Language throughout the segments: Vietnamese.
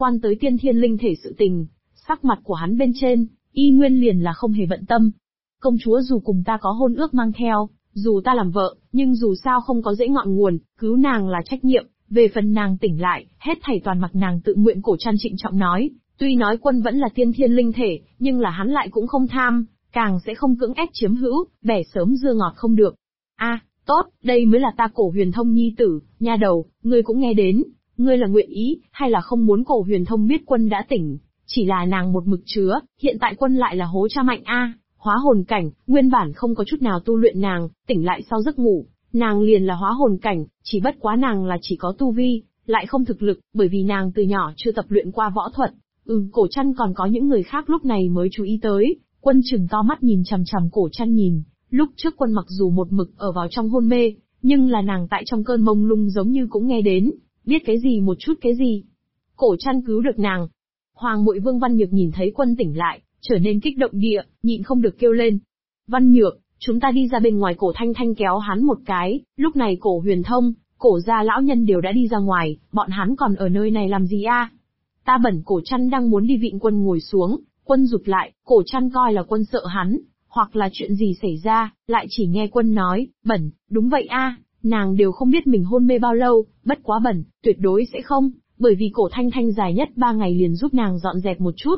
Quan tới tiên thiên linh thể sự tình, sắc mặt của hắn bên trên, y nguyên liền là không hề bận tâm. Công chúa dù cùng ta có hôn ước mang theo, dù ta làm vợ, nhưng dù sao không có dễ ngọn nguồn, cứu nàng là trách nhiệm, về phần nàng tỉnh lại, hết thảy toàn mặc nàng tự nguyện. Cổ Trăn trịnh trọng nói, tuy nói quân vẫn là tiên thiên linh thể, nhưng là hắn lại cũng không tham, càng sẽ không cưỡng ép chiếm hữu, bẻ sớm dưa ngọt không được. Tốt, đây mới là ta Cổ Huyền Thông nhi tử, nha đầu, ngươi cũng nghe đến, ngươi là nguyện ý, hay là không muốn Cổ Huyền Thông biết quân đã tỉnh, chỉ là nàng một mực chứa, hiện tại quân lại là hố cha mạnh hóa hồn cảnh, nguyên bản không có chút nào tu luyện nàng, tỉnh lại sau giấc ngủ, nàng liền là hóa hồn cảnh, chỉ bất quá nàng là chỉ có tu vi, lại không thực lực, bởi vì nàng từ nhỏ chưa tập luyện qua võ thuật. Cổ Trăn còn có những người khác lúc này mới chú ý tới, quân trừng to mắt nhìn chằm chằm Cổ Trăn nhìn, lúc trước quân mặc dù một mực ở vào trong hôn mê, nhưng là nàng tại trong cơn mông lung giống như cũng nghe đến, biết cái gì một chút cái gì. Cổ Trăn cứu được nàng. Hoàng muội Vương Văn Nhược nhìn thấy quân tỉnh lại, trở nên kích động địa, nhịn không được kêu lên. Văn Nhược, chúng ta đi ra bên ngoài. Cổ Thanh Thanh kéo hắn một cái, lúc này Cổ Huyền Thông, Cổ gia lão nhân đều đã đi ra ngoài, bọn hắn còn ở nơi này làm gì Ta bẩn. Cổ Trăn đang muốn đi vịn quân ngồi xuống, quân rụt lại, Cổ Trăn coi là quân sợ hắn, hoặc là chuyện gì xảy ra, lại chỉ nghe quân nói, bẩn, đúng vậy nàng đều không biết mình hôn mê bao lâu, bất quá bẩn, tuyệt đối sẽ không, bởi vì Cổ Thanh Thanh dài nhất 3 ngày liền giúp nàng dọn dẹp một chút.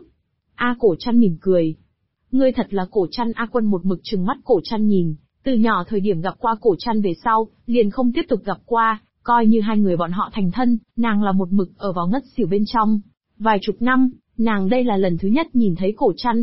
Cổ Trăn mỉm cười. Ngươi thật là Cổ Trăn. Quân một mực trừng mắt Cổ Trăn nhìn, từ nhỏ thời điểm gặp qua Cổ Trăn về sau, liền không tiếp tục gặp qua, coi như hai người bọn họ thành thân, nàng là một mực ở vào ngất xỉu bên trong. Vài chục năm, nàng đây là lần thứ nhất nhìn thấy Cổ Trăn.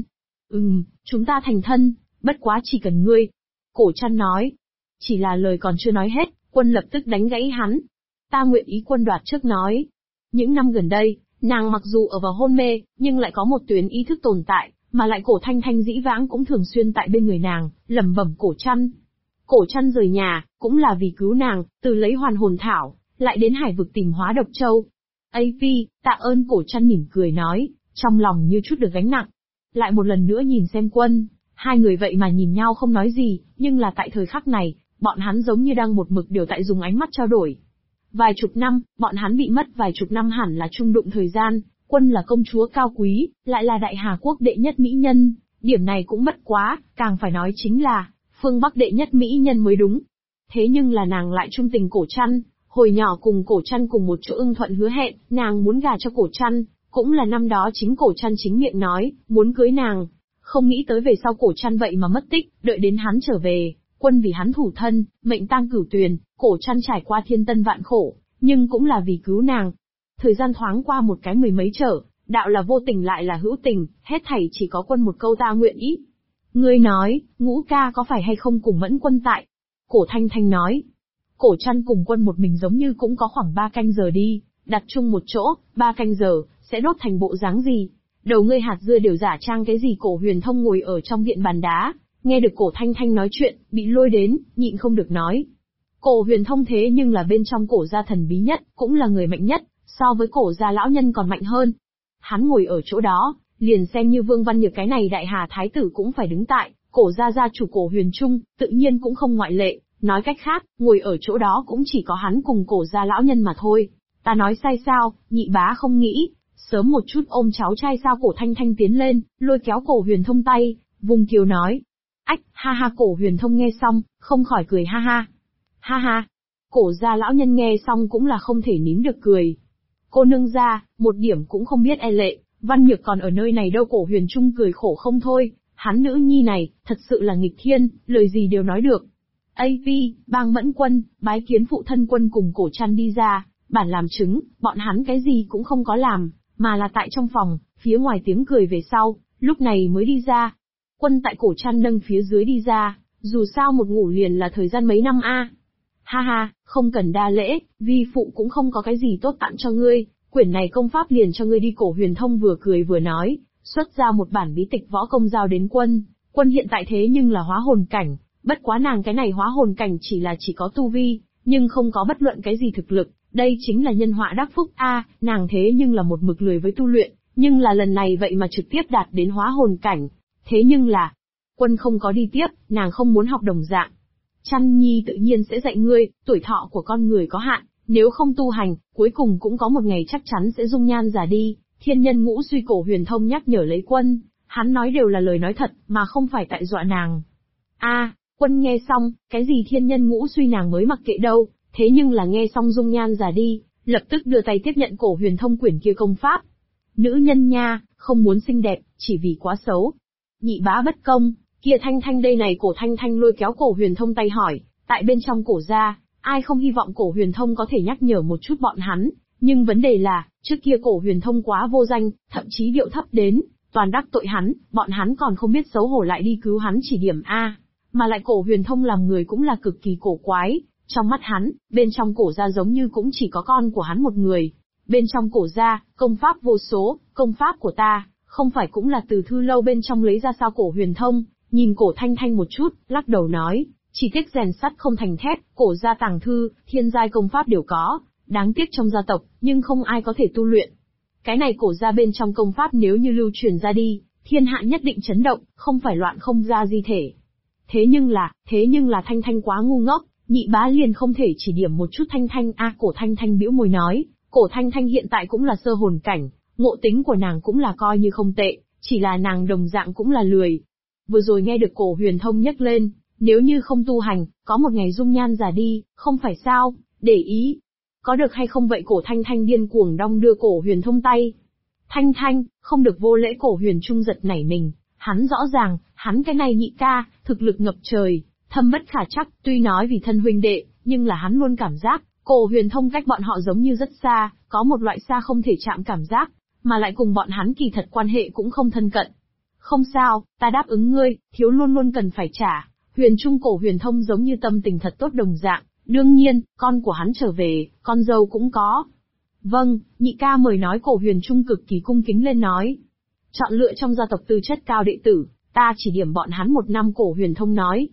Chúng ta thành thân, bất quá chỉ cần ngươi. Cổ Trăn nói. Chỉ là lời còn chưa nói hết, quân lập tức đánh gãy hắn. Ta nguyện ý. Quân đoạt trước nói. Những năm gần đây, nàng mặc dù ở vào hôn mê, nhưng lại có một tuyến ý thức tồn tại, mà lại Cổ Thanh Thanh dĩ vãng cũng thường xuyên tại bên người nàng, lẩm bẩm Cổ Trăn. Cổ Trăn rời nhà, cũng là vì cứu nàng, từ lấy hoàn hồn thảo, lại đến hải vực tìm hóa độc châu. Tạ ơn. Cổ Trăn mỉm cười nói, trong lòng như chút được gánh nặng. Lại một lần nữa nhìn xem quân, hai người vậy mà nhìn nhau không nói gì, nhưng là tại thời khắc này, bọn hắn giống như đang một mực đều tại dùng ánh mắt trao đổi. Vài chục năm, bọn hắn bị mất vài chục năm hẳn là trung đụng thời gian, quân là công chúa cao quý, lại là Đại Hà Quốc đệ nhất mỹ nhân, điểm này cũng bất quá, càng phải nói chính là, phương Bắc đệ nhất mỹ nhân mới đúng. Thế nhưng là nàng lại trung tình Cổ Trăn, hồi nhỏ cùng Cổ Trăn cùng một chỗ ưng thuận hứa hẹn, nàng muốn gả cho Cổ Trăn, cũng là năm đó chính Cổ Trăn chính miệng nói, muốn cưới nàng. Không nghĩ tới về sau Cổ Trăn vậy mà mất tích, đợi đến hắn trở về, quân vì hắn thủ thân, mệnh tang cửu tuyền, Cổ Trăn trải qua thiên tân vạn khổ, nhưng cũng là vì cứu nàng. Thời gian thoáng qua một cái 10 mấy trở, đạo là vô tình lại là hữu tình, hết thảy chỉ có quân một câu ta nguyện ý. Ngươi nói, Ngũ ca có phải hay không cùng Mẫn quân tại? Cổ Thanh Thanh nói. Cổ Trăn cùng quân một mình giống như cũng có khoảng 3 canh giờ đi, đặt chung một chỗ, 3 canh giờ, sẽ đốt thành bộ dáng gì? Đầu ngươi hạt dưa đều giả trang cái gì? Cổ Huyền Thông ngồi ở trong viện bàn đá, nghe được Cổ Thanh Thanh nói chuyện, bị lôi đến, nhịn không được nói. Cổ Huyền Thông thế nhưng là bên trong Cổ gia thần bí nhất, cũng là người mạnh nhất, so với Cổ gia lão nhân còn mạnh hơn. Hắn ngồi ở chỗ đó, liền xem như Vương Văn Nhược cái này Đại Hà thái tử cũng phải đứng tại, Cổ gia gia chủ Cổ Huyền Trung, tự nhiên cũng không ngoại lệ, nói cách khác, ngồi ở chỗ đó cũng chỉ có hắn cùng Cổ gia lão nhân mà thôi. Ta nói sai sao? Nhị bá không nghĩ, sớm một chút ôm cháu trai sao? Cổ Thanh Thanh tiến lên, lôi kéo Cổ Huyền Thông tay, vùng kiều nói. Ha ha. Cổ Huyền Thông nghe xong, không khỏi cười ha ha. Ha ha. Cổ gia lão nhân nghe xong cũng là không thể nín được cười. Cô nương gia, một điểm cũng không biết e lệ, Văn Nhược còn ở nơi này đâu. Cổ Huyền Trung cười khổ không thôi, hắn nữ nhi này, thật sự là nghịch thiên, lời gì đều nói được. Bang Mẫn quân, bái kiến phụ thân. Quân cùng Cổ Trăn đi ra, bản làm chứng, bọn hắn cái gì cũng không có làm, mà là tại trong phòng, phía ngoài tiếng cười về sau, lúc này mới đi ra. Quân tại Cổ Trăn nâng phía dưới đi ra, dù sao một ngủ liền là thời gian mấy năm Ha ha, không cần đa lễ, vi phụ cũng không có cái gì tốt tặng cho ngươi, quyển này công pháp liền cho ngươi đi. Cổ Huyền Thông vừa cười vừa nói, xuất ra một bản bí tịch võ công giao đến quân. Quân hiện tại thế nhưng là hóa hồn cảnh, bất quá nàng cái này hóa hồn cảnh chỉ có tu vi, nhưng không có bất luận cái gì thực lực, đây chính là nhân họa đắc phúc nàng thế nhưng là một mực lười với tu luyện, nhưng là lần này vậy mà trực tiếp đạt đến hóa hồn cảnh. Thế nhưng là, quân không có đi tiếp, nàng không muốn học đồng dạng. Trăn nhi tự nhiên sẽ dạy ngươi, tuổi thọ của con người có hạn, nếu không tu hành, cuối cùng cũng có một ngày chắc chắn sẽ dung nhan già đi, Thiên nhân ngũ suy Cổ Huyền Thông nhắc nhở lấy Quân, hắn nói đều là lời nói thật, mà không phải tại dọa nàng. Quân nghe xong, cái gì thiên nhân ngũ suy nàng mới mặc kệ đâu, thế nhưng là nghe xong dung nhan già đi, lập tức đưa tay tiếp nhận Cổ Huyền Thông quyển kia công pháp. Nữ nhân nha, không muốn xinh đẹp, chỉ vì quá xấu. Nhị bá bất công, kia Thanh Thanh đây này. Cổ Thanh Thanh lôi kéo Cổ Huyền Thông tay hỏi, tại bên trong Cổ gia, ai không hy vọng Cổ Huyền Thông có thể nhắc nhở một chút bọn hắn, nhưng vấn đề là, trước kia Cổ Huyền Thông quá vô danh, thậm chí điệu thấp đến, toàn đắc tội hắn, bọn hắn còn không biết xấu hổ lại đi cứu hắn chỉ điểm mà lại Cổ Huyền Thông làm người cũng là cực kỳ cổ quái, trong mắt hắn, bên trong Cổ gia giống như cũng chỉ có con của hắn một người. Bên trong Cổ gia, công pháp vô số, công pháp của ta, không phải cũng là từ thư lâu bên trong lấy ra sao? Cổ Huyền Thông nhìn Cổ Thanh Thanh một chút, lắc đầu nói, chỉ tiếc rèn sắt không thành thép, Cổ gia tàng thư, thiên giai công pháp đều có, đáng tiếc trong gia tộc, nhưng không ai có thể tu luyện. Cái này Cổ gia bên trong công pháp nếu như lưu truyền ra đi, thiên hạ nhất định chấn động, không phải loạn không ra di thể. Thế nhưng là Thanh Thanh quá ngu ngốc, nhị bá liền không thể chỉ điểm một chút Thanh Thanh Cổ Thanh Thanh bĩu môi nói, Cổ Thanh Thanh hiện tại cũng là sơ hồn cảnh, ngộ tính của nàng cũng là coi như không tệ, chỉ là nàng đồng dạng cũng là lười. Vừa rồi nghe được Cổ Huyền Thông nhắc lên, nếu như không tu hành, có một ngày dung nhan già đi, không phải sao, để ý. Có được hay không vậy? Cổ Thanh Thanh điên cuồng đong đưa Cổ Huyền Thông tay. Thanh Thanh, không được vô lễ. Cổ Huyền Trung giật nảy mình, hắn rõ ràng, hắn cái này nhị ca, thực lực ngập trời, thâm bất khả trắc, tuy nói vì thân huynh đệ, nhưng là hắn luôn cảm giác, Cổ Huyền Thông cách bọn họ giống như rất xa, có một loại xa không thể chạm cảm giác, mà lại cùng bọn hắn kỳ thật quan hệ cũng không thân cận. Không sao, ta đáp ứng ngươi, thiếu luôn luôn cần phải trả. Huyền Trung Cổ Huyền Thông giống như tâm tình thật tốt đồng dạng, đương nhiên, con của hắn trở về, con dâu cũng có. Vâng, nhị ca mời nói. Cổ Huyền Trung cực kỳ cung kính lên nói. Chọn lựa trong gia tộc tư chất cao đệ tử, ta chỉ điểm bọn hắn 1 năm. Cổ Huyền Thông nói.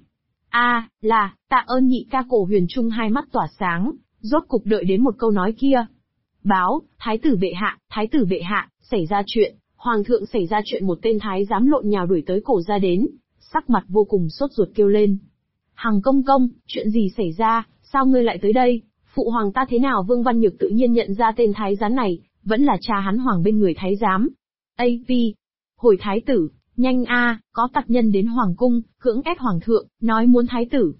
Tạ ơn nhị ca. Cổ Huyền Trung hai mắt tỏa sáng, rốt cục đợi đến một câu nói kia. Báo, thái tử bệ hạ, xảy ra chuyện, hoàng thượng xảy ra chuyện. Một tên thái giám lộn nhào đuổi tới Cổ gia đến, sắc mặt vô cùng sốt ruột kêu lên. Hằng công công, chuyện gì xảy ra, sao ngươi lại tới đây, phụ hoàng ta thế nào? Vương Văn Nhược tự nhiên nhận ra tên thái giám này, vẫn là cha hắn Hoàng bên người thái giám. Hồi thái tử, nhanh có tặc nhân đến hoàng cung, cưỡng ép hoàng thượng, nói muốn thái tử,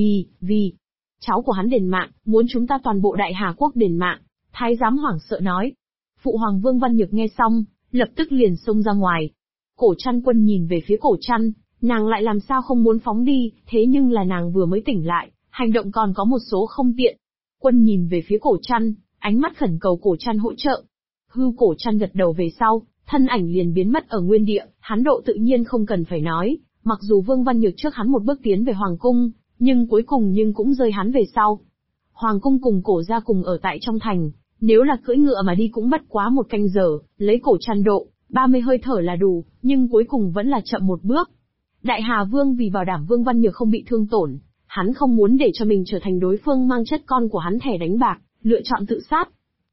vì cháu của hắn đền mạng, muốn chúng ta toàn bộ Đại Hà quốc đền mạng. Thái giám hoảng sợ nói. Phụ hoàng Vương Văn Nhược nghe xong, lập tức liền xông ra ngoài. Cổ Trăn Quân nhìn về phía Cổ Trăn, nàng lại làm sao không muốn phóng đi, thế nhưng là nàng vừa mới tỉnh lại, hành động còn có một số không tiện. Quân nhìn về phía Cổ Trăn, ánh mắt khẩn cầu Cổ Trăn hỗ trợ. Cổ Trăn gật đầu về sau, thân ảnh liền biến mất ở nguyên địa, hắn độ tự nhiên không cần phải nói, mặc dù Vương Văn Nhược trước hắn một bước tiến về hoàng cung, nhưng cuối cùng cũng rơi hắn về sau. Hoàng cung cùng Cổ gia cùng ở tại trong thành, nếu là cưỡi ngựa mà đi cũng bất quá 1 canh giờ, lấy Cổ Trăn độ, 30 hơi thở là đủ, nhưng cuối cùng vẫn là chậm một bước. Đại Hà Vương vì bảo đảm Vương Văn Nhược không bị thương tổn, hắn không muốn để cho mình trở thành đối phương mang chất con của hắn thẻ đánh bạc, lựa chọn tự sát.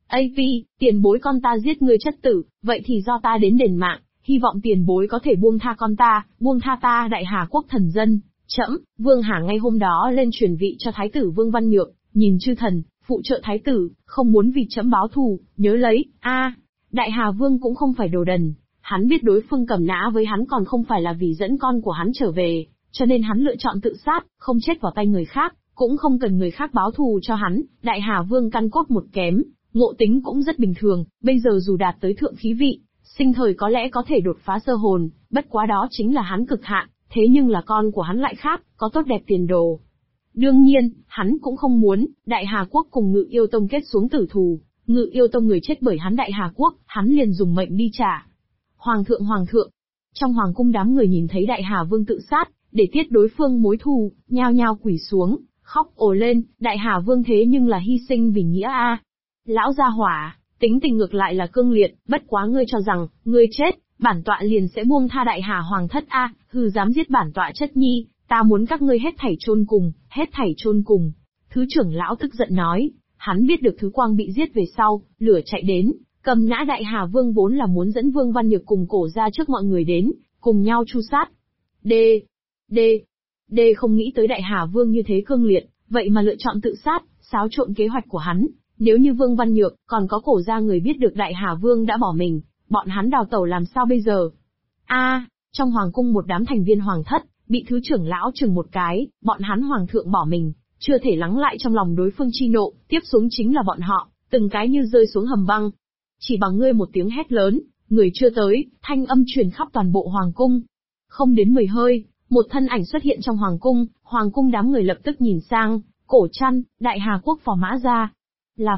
Tiền bối, con ta giết ngươi chất tử, vậy thì do ta đến đền mạng, hy vọng tiền bối có thể buông tha con ta, buông tha ta Đại Hà quốc thần dân. Trẫm, Vương Hà ngay hôm đó lên truyền vị cho thái tử Vương Văn Nhược, nhìn chư thần, phụ trợ thái tử, không muốn vì trẫm báo thù, nhớ lấy. Đại Hà Vương cũng không phải đồ đần, hắn biết đối phương cầm nã với hắn còn không phải là vì dẫn con của hắn trở về, cho nên hắn lựa chọn tự sát, không chết vào tay người khác, cũng không cần người khác báo thù cho hắn. Đại Hà Vương căn cốt một kém, ngộ tính cũng rất bình thường, bây giờ dù đạt tới thượng khí vị, sinh thời có lẽ có thể đột phá sơ hồn, bất quá đó chính là hắn cực hạn, thế nhưng là con của hắn lại khác, có tốt đẹp tiền đồ. Đương nhiên, hắn cũng không muốn, Đại Hà Quốc cùng Ngự Yêu Tông kết xuống tử thù, Ngự Yêu Tông người chết bởi hắn Đại Hà Quốc, hắn liền dùng mệnh đi trả. Hoàng thượng, trong hoàng cung đám người nhìn thấy Đại Hà Vương tự sát, để tiết đối phương mối thù, nhao nhao quỳ xuống, khóc ồ lên, Đại Hà Vương thế nhưng là hy sinh vì nghĩa Lão gia hỏa, tính tình ngược lại là cương liệt, bất quá ngươi cho rằng, ngươi chết, bản tọa liền sẽ buông tha Đại Hà Hoàng thất dám giết bản tọa chất nhi, ta muốn các ngươi hết thảy chôn cùng. Thứ trưởng lão tức giận nói, hắn biết được Thứ Quang bị giết về sau, lửa chạy đến, cầm nã Đại Hà Vương vốn là muốn dẫn Vương Văn Nhược cùng Cổ ra trước mọi người đến, cùng nhau tru sát. Không nghĩ tới Đại Hà Vương như thế cương liệt, vậy mà lựa chọn tự sát, xáo trộn kế hoạch của hắn. Nếu như Vương Văn Nhược, còn có Cổ ra người biết được Đại Hà Vương đã bỏ mình, bọn hắn đào tẩu làm sao bây giờ? Trong hoàng cung một đám thành viên hoàng thất, bị thứ trưởng lão chừng một cái, bọn hắn hoàng thượng bỏ mình, chưa thể lắng lại trong lòng đối phương chi nộ, tiếp xuống chính là bọn họ, từng cái như rơi xuống hầm băng. Chỉ bằng ngươi một tiếng hét lớn, người chưa tới, thanh âm truyền khắp toàn bộ hoàng cung. Không đến 10 hơi, một thân ảnh xuất hiện trong hoàng cung đám người lập tức nhìn sang, Cổ Trăn, Đại Hà Quốc phò mã ra. Là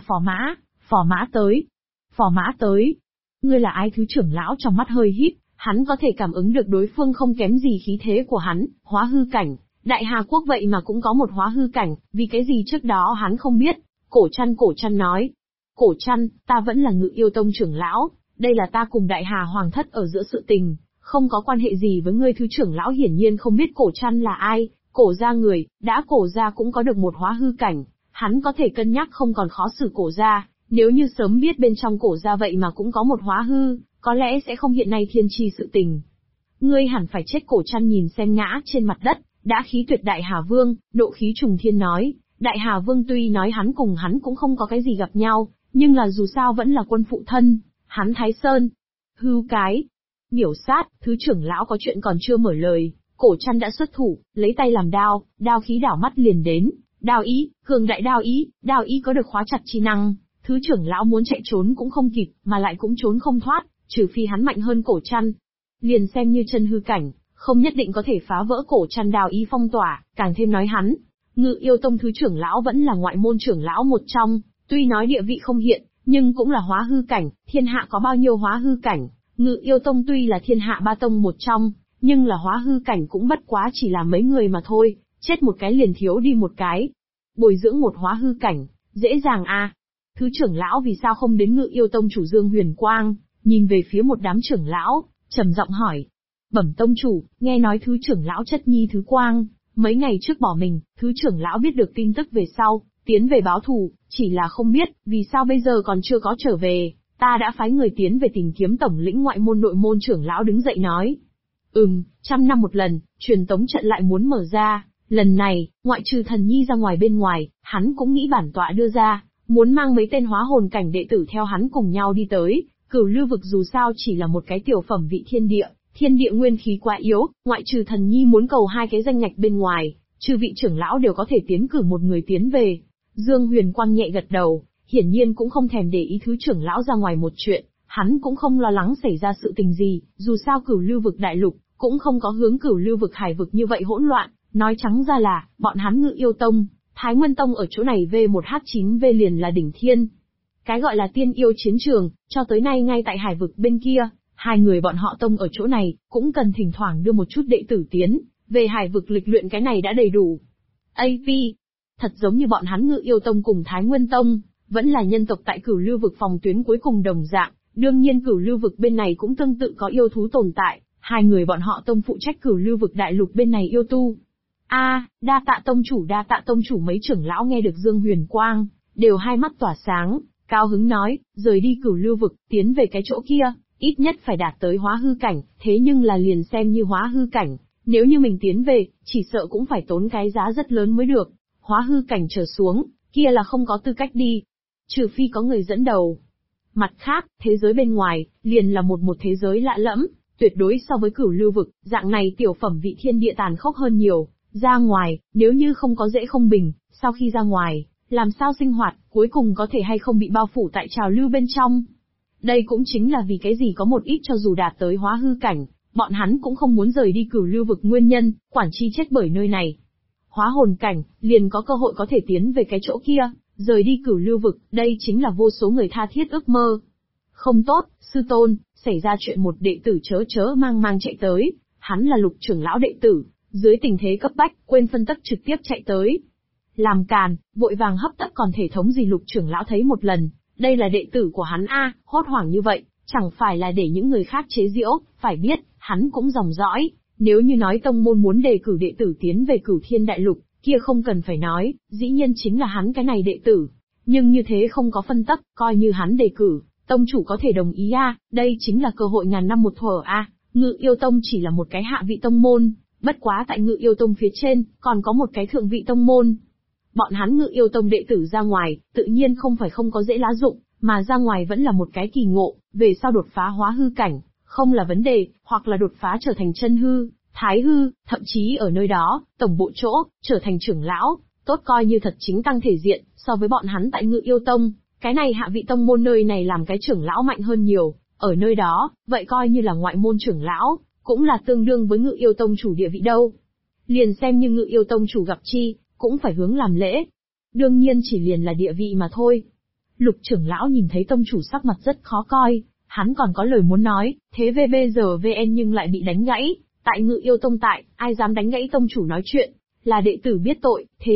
phò mã tới. Phò mã tới. Ngươi là ai? Thứ trưởng lão trong mắt hơi híp, hắn có thể cảm ứng được đối phương không kém gì khí thế của hắn, hóa hư cảnh. Đại Hà Quốc vậy mà cũng có một hóa hư cảnh, vì cái gì trước đó hắn không biết. Cổ Trăn nói. Cổ Trăn, ta vẫn là Ngự Yêu Tông trưởng lão, đây là ta cùng Đại Hà Hoàng thất ở giữa sự tình, không có quan hệ gì với ngươi. Thứ trưởng lão hiển nhiên không biết Cổ Trăn là ai, Cổ gia người, đã Cổ gia cũng có được một hóa hư cảnh, hắn có thể cân nhắc không còn khó xử Cổ gia, nếu như sớm biết bên trong Cổ gia vậy mà cũng có một hóa hư, có lẽ sẽ không hiện nay thiên tri sự tình. Ngươi hẳn phải chết. Cổ Trăn nhìn xem ngã trên mặt đất, đã khí tuyệt Đại Hà Vương, nộ khí trùng thiên nói. Đại Hà Vương tuy nói hắn cùng hắn cũng không có cái gì gặp nhau, nhưng là dù sao vẫn là quân phụ thân, hắn Thái Sơn. Hưu cái. Miểu sát, thứ trưởng lão có chuyện còn chưa mở lời, Cổ Trăn đã xuất thủ, lấy tay làm đao, đao khí đảo mắt liền đến. Đao ý, cường đại đao ý có được khóa chặt chi năng, thứ trưởng lão muốn chạy trốn cũng không kịp, mà lại cũng trốn không thoát, trừ phi hắn mạnh hơn Cổ Trăn. Liền xem như chân hư cảnh, không nhất định có thể phá vỡ Cổ Trăn đao ý phong tỏa, càng thêm nói hắn. Ngự Yêu Tông thứ trưởng lão vẫn là ngoại môn trưởng lão một trong, tuy nói địa vị không hiện, nhưng cũng là hóa hư cảnh, thiên hạ có bao nhiêu hóa hư cảnh. Ngự Yêu Tông tuy là thiên hạ ba tông một trong, nhưng là hóa hư cảnh cũng bất quá chỉ là mấy người mà thôi, chết một cái liền thiếu đi một cái. Bồi dưỡng một hóa hư cảnh, dễ dàng à. Thứ trưởng lão vì sao không đến Ngự Yêu Tông chủ Dương Huyền Quang, nhìn về phía một đám trưởng lão, trầm giọng hỏi. Bẩm tông chủ, nghe nói thứ trưởng lão chất nhi Thứ Quang, mấy ngày trước bỏ mình, thứ trưởng lão biết được tin tức về sau, tiến về báo thù, chỉ là không biết, vì sao bây giờ còn chưa có trở về, ta đã phái người tiến về tìm kiếm tổng lĩnh ngoại môn nội môn. Trưởng lão đứng dậy nói. 100 năm một lần, truyền tống trận lại muốn mở ra, lần này, ngoại trừ thần nhi ra ngoài bên ngoài, hắn cũng nghĩ bản tọa đưa ra, muốn mang mấy tên hóa hồn cảnh đệ tử theo hắn cùng nhau đi tới. Cửu Lưu vực dù sao chỉ là một cái tiểu phẩm vị thiên địa nguyên khí quá yếu, ngoại trừ thần nhi muốn cầu 2 cái danh ngạch bên ngoài, chư vị trưởng lão đều có thể tiến cử một người tiến về. Dương Huyền Quang nhẹ gật đầu, hiển nhiên cũng không thèm để ý thứ trưởng lão ra ngoài một chuyện, hắn cũng không lo lắng xảy ra sự tình gì, dù sao Cửu Lưu vực đại lục cũng không có hướng Cửu Lưu vực hải vực như vậy hỗn loạn, nói trắng ra là, bọn hắn Ngự Yêu Tông, Thái Nguyên Tông ở chỗ này V1H9V liền là đỉnh thiên. Cái gọi là tiên yêu chiến trường, cho tới nay ngay tại hải vực bên kia, hai người bọn họ tông ở chỗ này, cũng cần thỉnh thoảng đưa một chút đệ tử tiến, về hải vực lịch luyện, cái này đã đầy đủ. AV, thật giống như bọn hắn Ngự Yêu Tông cùng Thái Nguyên Tông, vẫn là nhân tộc tại Cửu Lưu vực phòng tuyến cuối cùng đồng dạng, đương nhiên Cửu Lưu vực bên này cũng tương tự có yêu thú tồn tại, hai người bọn họ tông phụ trách Cửu Lưu vực đại lục bên này yêu tu. Đa tạ tông chủ. Mấy trưởng lão nghe được Dương Huyền Quang, đều hai mắt tỏa sáng, cao hứng nói, rời đi Cửu Lưu vực, tiến về cái chỗ kia, ít nhất phải đạt tới hóa hư cảnh, thế nhưng là liền xem như hóa hư cảnh, nếu như mình tiến về, chỉ sợ cũng phải tốn cái giá rất lớn mới được, hóa hư cảnh trở xuống, kia là không có tư cách đi, trừ phi có người dẫn đầu. Mặt khác, thế giới bên ngoài, liền là một thế giới lạ lẫm, tuyệt đối so với Cửu Lưu vực, dạng này tiểu phẩm vị thiên địa tàn khốc hơn nhiều, ra ngoài, nếu như không có dễ không bình, sau khi ra ngoài, làm sao sinh hoạt, cuối cùng có thể hay không bị bao phủ tại trào lưu bên trong. Đây cũng chính là vì cái gì có một ít cho dù đạt tới hóa hư cảnh, bọn hắn cũng không muốn rời đi Cửu Lưu vực nguyên nhân, quản chi chết bởi nơi này. Hóa hồn cảnh, liền có cơ hội có thể tiến về cái chỗ kia, rời đi Cửu Lưu vực, đây chính là vô số người tha thiết ước mơ. Không tốt, sư tôn, xảy ra chuyện, một đệ tử chớ mang chạy tới, hắn là Lục trưởng lão đệ tử, dưới tình thế cấp bách, quên phân tắc trực tiếp chạy tới. Làm càn, vội vàng hấp tấp còn thể thống gì. Lục trưởng lão thấy một lần, đây là đệ tử của hắn hốt hoảng như vậy, chẳng phải là để những người khác chế giễu, phải biết, hắn cũng dòng dõi, nếu như nói tông môn muốn đề cử đệ tử tiến về Cửu Thiên đại lục, kia không cần phải nói, dĩ nhiên chính là hắn cái này đệ tử. Nhưng như thế không có phân tắc, coi như hắn đề cử, tông chủ có thể đồng ý đây chính là cơ hội ngàn năm một thuở Ngự Yêu Tông chỉ là một cái hạ vị tông môn, bất quá tại Ngự Yêu Tông phía trên, còn có một cái thượng vị tông môn. Bọn hắn Ngự Yêu Tông đệ tử ra ngoài, tự nhiên không phải không có dễ lá dụng, mà ra ngoài vẫn là một cái kỳ ngộ, về sau đột phá hóa hư cảnh, không là vấn đề, hoặc là đột phá trở thành chân hư, thái hư, thậm chí ở nơi đó, tổng bộ chỗ, trở thành trưởng lão, tốt coi như thật chính tăng thể diện, so với bọn hắn tại Ngự Yêu Tông, cái này hạ vị tông môn nơi này làm cái trưởng lão mạnh hơn nhiều, ở nơi đó, vậy coi như là ngoại môn trưởng lão, cũng là tương đương với Ngự Yêu Tông chủ địa vị đâu. Liền xem như Ngự Yêu Tông chủ gặp chi, cũng phải hướng làm lễ. Đương nhiên chỉ liền là địa vị mà thôi. Lục trưởng lão nhìn thấy tông chủ sắc mặt rất khó coi, hắn còn có lời muốn nói, thế về bây giờ VN nhưng lại bị đánh gãy, tại Ngự Yêu Tông tại, ai dám đánh gãy tông chủ nói chuyện, là đệ tử biết tội, thế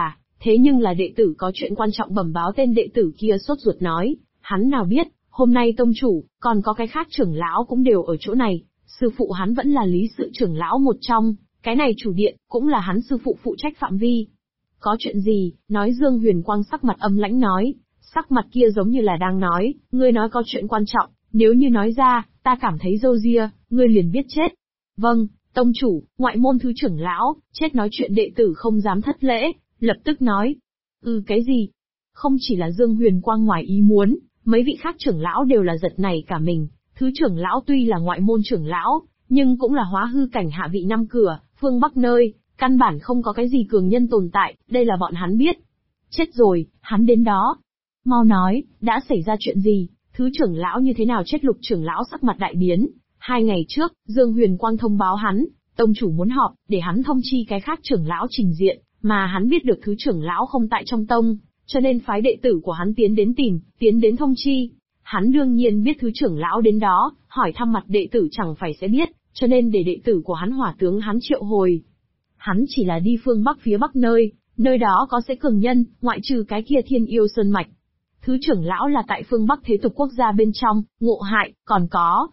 nhưng là đệ tử có chuyện quan trọng bẩm báo. Tên đệ tử kia sốt ruột nói, hắn nào biết, hôm nay tông chủ, còn có cái khác trưởng lão cũng đều ở chỗ này, sư phụ hắn vẫn là lý sự trưởng lão một trong, cái này chủ điện, cũng là hắn sư phụ phụ trách phạm vi. Có chuyện gì, nói. Dương Huyền Quang sắc mặt âm lãnh nói, sắc mặt kia giống như là đang nói, ngươi nói có chuyện quan trọng, nếu như nói ra, ta cảm thấy râu ria, ngươi liền biết chết. Vâng, tông chủ, ngoại môn thứ trưởng lão, chết nói chuyện đệ tử không dám thất lễ, lập tức nói. Cái gì? Không chỉ là Dương Huyền Quang ngoài ý muốn, mấy vị khác trưởng lão đều là giật nảy cả mình, thứ trưởng lão tuy là ngoại môn trưởng lão, nhưng cũng là hóa hư cảnh hạ vị năm cửa, phương Bắc nơi, căn bản không có cái gì cường nhân tồn tại, đây là bọn hắn biết. Chết rồi, hắn đến đó. Mau nói, đã xảy ra chuyện gì, thứ trưởng lão như thế nào chết? Lục trưởng lão sắc mặt đại biến. 2 ngày trước, Dương Huyền Quang thông báo hắn, tông chủ muốn họp, để hắn thông chi cái khác trưởng lão trình diện, mà hắn biết được thứ trưởng lão không tại trong tông, cho nên phái đệ tử của hắn tiến đến thông chi. Hắn đương nhiên biết thứ trưởng lão đến đó, hỏi thăm mặt đệ tử chẳng phải sẽ biết, cho nên để đệ tử của hắn hỏa tướng hắn triệu hồi. Hắn chỉ là đi phương Bắc phía Bắc nơi đó có sẽ cường nhân, ngoại trừ cái kia Thiên Yêu Sơn Mạch. Thứ trưởng lão là tại phương Bắc thế tục quốc gia bên trong, Ngộ Hại, còn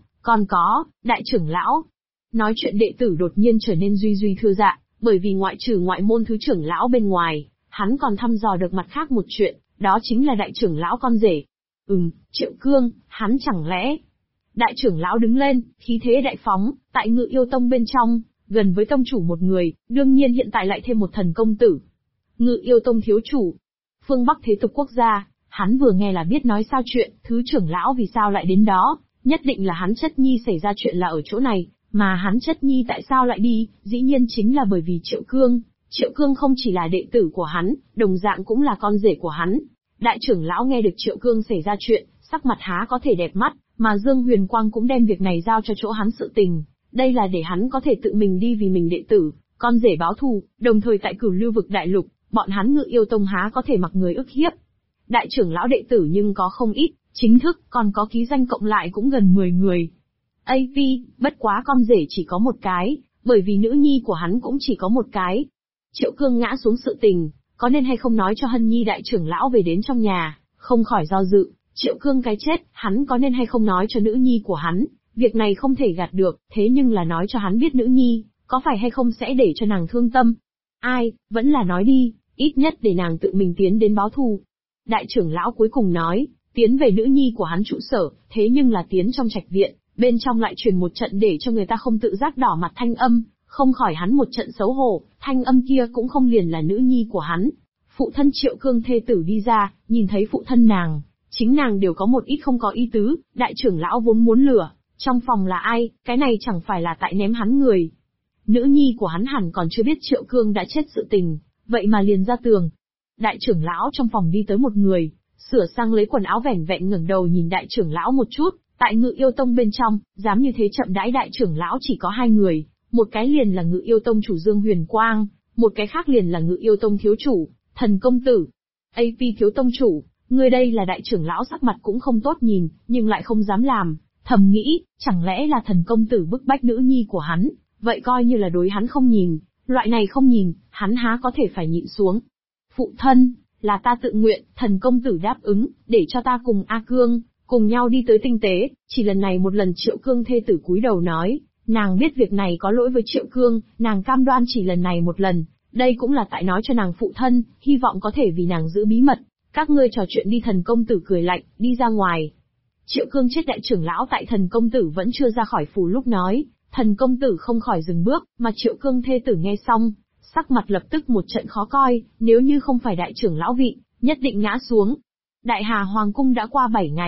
có, đại trưởng lão. Nói chuyện đệ tử đột nhiên trở nên duy thưa dạ, bởi vì ngoại trừ ngoại môn thứ trưởng lão bên ngoài, hắn còn thăm dò được mặt khác một chuyện, đó chính là đại trưởng lão con rể. Triệu Cương, hắn chẳng lẽ... Đại trưởng lão đứng lên, khí thế đại phóng, tại Ngự Yêu Tông bên trong, gần với tông chủ một người, đương nhiên hiện tại lại thêm một thần công tử. Ngự Yêu Tông thiếu chủ, phương Bắc thế tục quốc gia, hắn vừa nghe là biết nói sao chuyện, thứ trưởng lão vì sao lại đến đó, nhất định là hắn chất nhi xảy ra chuyện là ở chỗ này, mà hắn chất nhi tại sao lại đi, dĩ nhiên chính là bởi vì Triệu Cương. Triệu Cương không chỉ là đệ tử của hắn, đồng dạng cũng là con rể của hắn. Đại trưởng lão nghe được Triệu Cương xảy ra chuyện, sắc mặt há có thể đẹp mắt, mà Dương Huyền Quang cũng đem việc này giao cho chỗ hắn sự tình. Đây là để hắn có thể tự mình đi vì mình đệ tử, con rể báo thù, đồng thời tại Cửu Lưu vực đại lục, bọn hắn Ngự Yêu Tông há có thể mặc người ức hiếp. Đại trưởng lão đệ tử nhưng có không ít, chính thức, còn có ký danh cộng lại cũng gần 10 người. AP, bất quá con rể chỉ có một cái, bởi vì nữ nhi của hắn cũng chỉ có một cái. Triệu Cương ngã xuống sự tình, có nên hay không nói cho Hân Nhi đại trưởng lão về đến trong nhà, không khỏi do dự. Triệu Cương cái chết, hắn có nên hay không nói cho nữ nhi của hắn, việc này không thể gạt được, thế nhưng là nói cho hắn biết nữ nhi, có phải hay không sẽ để cho nàng thương tâm. Ai, vẫn là nói đi, ít nhất để nàng tự mình tiến đến báo thù. Đại trưởng lão cuối cùng nói, tiến về nữ nhi của hắn trụ sở, thế nhưng là tiến trong trạch viện, bên trong lại truyền một trận để cho người ta không tự giác đỏ mặt thanh âm, không khỏi hắn một trận xấu hổ, thanh âm kia cũng không liền là nữ nhi của hắn. Phụ thân Triệu Cương thê tử đi ra, nhìn thấy phụ thân nàng, chính nàng đều có một ít không có ý tứ, đại trưởng lão vốn muốn lửa, trong phòng là ai, cái này chẳng phải là tại ném hắn người. Nữ nhi của hắn hẳn còn chưa biết Triệu Cương đã chết sự tình, vậy mà liền ra tường. Đại trưởng lão trong phòng đi tới một người, sửa sang lấy quần áo vẻn vẹn ngẩng đầu nhìn đại trưởng lão một chút, tại Ngự Yêu Tông bên trong, dám như thế chậm đãi đại trưởng lão chỉ có 2 người, một cái liền là Ngự Yêu Tông chủ Dương Huyền Quang, một cái khác liền là Ngự Yêu Tông thiếu chủ, thần công tử. AP thiếu tông chủ, người đây là đại trưởng lão sắc mặt cũng không tốt nhìn, nhưng lại không dám làm, thầm nghĩ, chẳng lẽ là thần công tử bức bách nữ nhi của hắn, vậy coi như là đối hắn không nhìn, loại này không nhìn, hắn há có thể phải nhịn xuống. Phụ thân, là ta tự nguyện, thần công tử đáp ứng, để cho ta cùng A Cương, cùng nhau đi tới tinh tế, chỉ lần này một lần. Triệu Cương thê tử cúi đầu nói, nàng biết việc này có lỗi với Triệu Cương, nàng cam đoan chỉ lần này một lần, đây cũng là tại nói cho nàng phụ thân, hy vọng có thể vì nàng giữ bí mật. Các ngươi trò chuyện đi. Thần công tử cười lạnh, đi ra ngoài. Triệu Cương chết đại trưởng lão tại thần công tử vẫn chưa ra khỏi phủ lúc nói, thần công tử không khỏi dừng bước, mà Triệu Cương thê tử nghe xong, sắc mặt lập tức một trận khó coi, nếu như không phải đại trưởng lão vị, nhất định ngã xuống. Đại Hà Hoàng cung đã qua 7 ngày,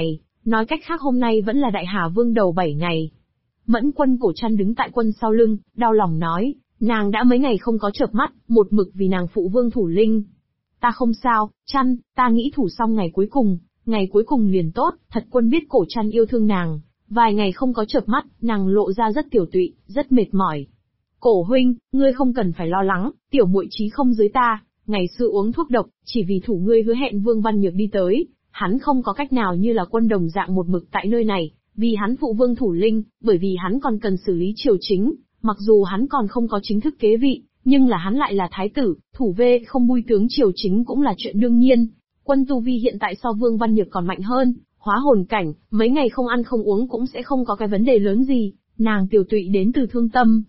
Nói cách khác hôm nay vẫn là Đại Hà Vương đầu 7 ngày. Mẫn Quân Cổ Trăn đứng tại quân sau lưng, đau lòng nói, nàng đã mấy ngày không có chợp mắt, một mực vì nàng phụ vương thủ linh. Ta không sao, Trăn, ta nghĩ thủ xong ngày cuối cùng liền tốt, thật Quân biết Cổ Trăn yêu thương nàng, vài ngày không có chợp mắt, nàng lộ ra rất tiểu tụy, rất mệt mỏi. Cổ huynh, ngươi không cần phải lo lắng, tiểu muội trí không dưới ta, ngày xưa uống thuốc độc, chỉ vì thủ ngươi hứa hẹn Vương Văn Nhược đi tới, hắn không có cách nào như là Quân đồng dạng một mực tại nơi này, vì hắn phụ vương thủ linh, bởi vì hắn còn cần xử lý triều chính, mặc dù hắn còn không có chính thức kế vị, nhưng là hắn lại là thái tử, thủ vê không bui tướng triều chính cũng là chuyện đương nhiên. Quân tu vi hiện tại so Vương Văn Nhược còn mạnh hơn, hóa hồn cảnh, mấy ngày không ăn không uống cũng sẽ không có cái vấn đề lớn gì, nàng tiểu tụy đến từ thương tâm.